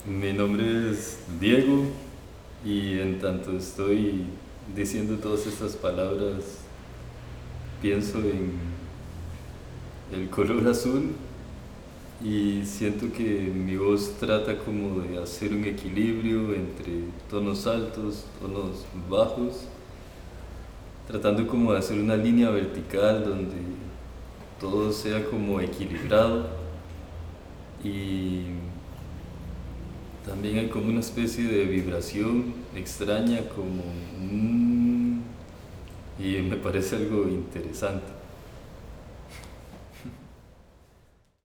Mi nombre es Diego y en tanto estoy diciendo todas estas palabras, pienso en el color azul y siento que mi voz trata como de hacer un equilibrio entre tonos altos, tonos bajos, tratando como de hacer una línea vertical donde todo sea como equilibrado y también hay como una especie de vibración extraña como y me parece algo interesante.